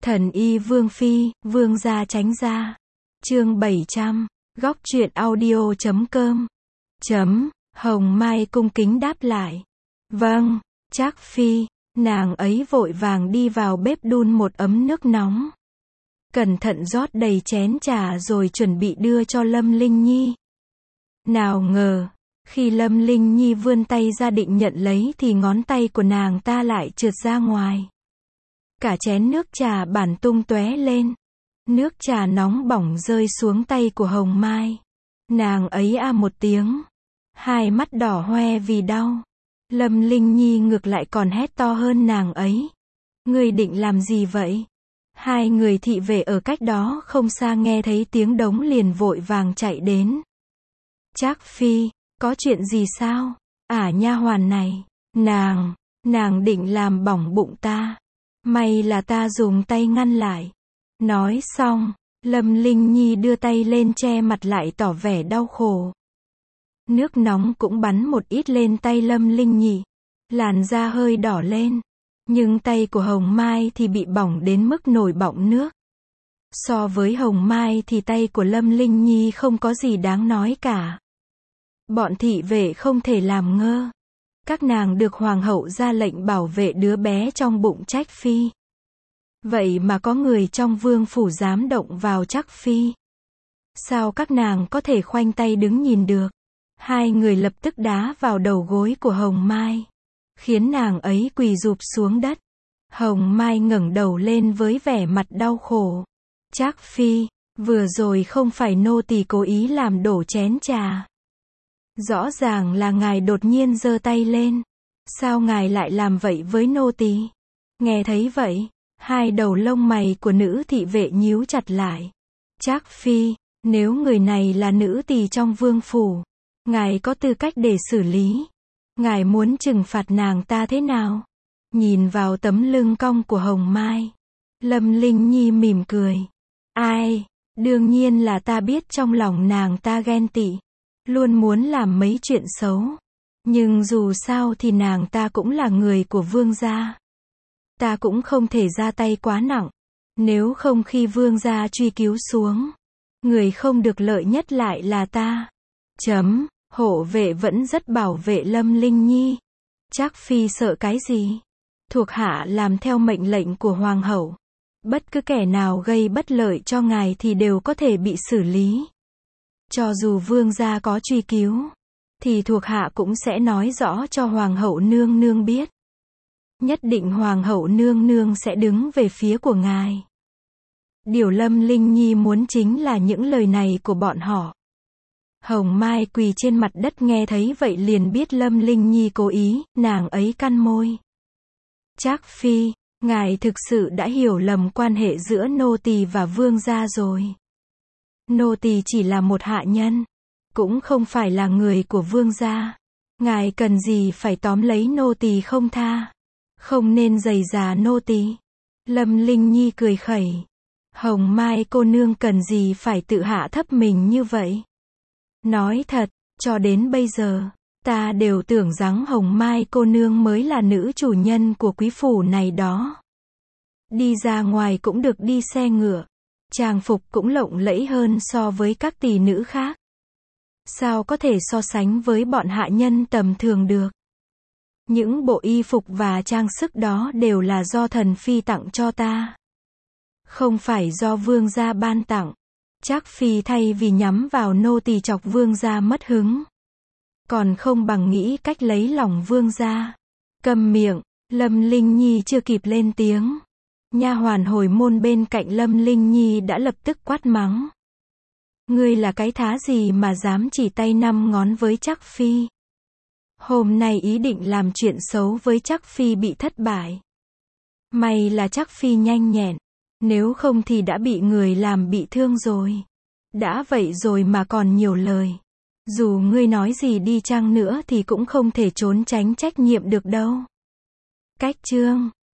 Thần y Vương Phi, Vương gia tránh ra. Chương 700, góc truyện audio.com. Hồng Mai cung kính đáp lại. Vâng, Trác Phi. Nàng ấy vội vàng đi vào bếp đun một ấm nước nóng. Cẩn thận rót đầy chén trà rồi chuẩn bị đưa cho Lâm Linh Nhi. Nào ngờ, khi Lâm Linh Nhi vươn tay ra định nhận lấy thì ngón tay của nàng ta lại trượt ra ngoài. Cả chén nước trà bản tung tóe lên. Nước trà nóng bỏng rơi xuống tay của Hồng Mai. Nàng ấy a một tiếng. Hai mắt đỏ hoe vì đau. Lâm Linh Nhi ngược lại còn hét to hơn nàng ấy. Ngươi định làm gì vậy? Hai người thị vệ ở cách đó không xa nghe thấy tiếng đống liền vội vàng chạy đến. Trác Phi, có chuyện gì sao? Nha hoàn này, nàng định làm bỏng bụng ta. May là ta dùng tay ngăn lại. Nói xong, Lâm Linh Nhi đưa tay lên che mặt lại tỏ vẻ đau khổ. Nước nóng cũng bắn một ít lên tay Lâm Linh Nhi. Làn da hơi đỏ lên. Nhưng tay của Hồng Mai thì bị bỏng đến mức nổi bọng nước. So với Hồng Mai thì tay của Lâm Linh Nhi không có gì đáng nói cả. Bọn thị vệ không thể làm ngơ. Các nàng được hoàng hậu ra lệnh bảo vệ đứa bé trong bụng Trác Phi. Vậy mà có người trong vương phủ dám động vào Trác Phi. Sao các nàng có thể khoanh tay đứng nhìn được? Hai người lập tức đá vào đầu gối của Hồng Mai, khiến nàng ấy quỳ rụp xuống đất. Hồng Mai ngẩng đầu lên với vẻ mặt đau khổ. Trác Phi, vừa rồi không phải nô tỳ cố ý làm đổ chén trà. Rõ ràng là ngài đột nhiên giơ tay lên. Sao ngài lại làm vậy với nô tỳ? Nghe thấy vậy, hai đầu lông mày của nữ thị vệ nhíu chặt lại. Trác Phi, nếu người này là nữ tỳ trong vương phủ, ngài có tư cách để xử lý. Ngài muốn trừng phạt nàng ta thế nào? Nhìn vào tấm lưng cong của Hồng Mai, Lâm Linh Nhi mỉm cười. Đương nhiên là ta biết trong lòng nàng ta ghen tị, luôn muốn làm mấy chuyện xấu. Nhưng dù sao thì nàng ta cũng là người của vương gia. Ta cũng không thể ra tay quá nặng. Nếu không khi vương gia truy cứu xuống, người không được lợi nhất lại là ta. Hộ vệ vẫn rất bảo vệ Lâm Linh Nhi. Trác Phi sợ cái gì? Thuộc hạ làm theo mệnh lệnh của hoàng hậu. Bất cứ kẻ nào gây bất lợi cho ngài thì đều có thể bị xử lý. Cho dù vương gia có truy cứu, thì thuộc hạ cũng sẽ nói rõ cho hoàng hậu nương nương biết. Nhất định hoàng hậu nương nương sẽ đứng về phía của ngài. Điều Lâm Linh Nhi muốn chính là những lời này của bọn họ. Hồng Mai quỳ trên mặt đất nghe thấy vậy liền biết Lâm Linh Nhi cố ý, nàng ấy cắn môi. Trác Phi, ngài thực sự đã hiểu lầm quan hệ giữa nô tỳ và vương gia rồi. Nô tỳ chỉ là một hạ nhân, cũng không phải là người của vương gia. Ngài cần gì phải tóm lấy nô tỳ không tha? Không nên giày già nô tỳ. Lâm Linh Nhi cười khẩy. Hồng Mai cô nương cần gì phải tự hạ thấp mình như vậy? Nói thật, cho đến bây giờ, ta đều tưởng rằng Hồng Mai cô nương mới là nữ chủ nhân của quý phủ này đó. Đi ra ngoài cũng được đi xe ngựa. Trang phục cũng lộng lẫy hơn so với các tỷ nữ khác. Sao có thể so sánh với bọn hạ nhân tầm thường được? Những bộ y phục và trang sức đó đều là do thần phi tặng cho ta. Không phải do vương gia ban tặng. Trác Phi thay vì nhắm vào nô tỳ chọc vương gia mất hứng, còn không bằng nghĩ cách lấy lòng vương gia. Câm miệng. Lâm Linh Nhi chưa kịp lên tiếng, nha hoàn hồi môn bên cạnh Lâm Linh Nhi đã lập tức quát mắng. Ngươi là cái thá gì mà dám chỉ tay năm ngón với Trác Phi? Hôm nay ý định làm chuyện xấu với Trác Phi bị thất bại. May là Trác Phi nhanh nhẹn, nếu không thì đã bị người làm bị thương rồi. Đã vậy rồi mà còn nhiều lời. Dù ngươi nói gì đi chăng nữa thì cũng không thể trốn tránh trách nhiệm được đâu. Cách chương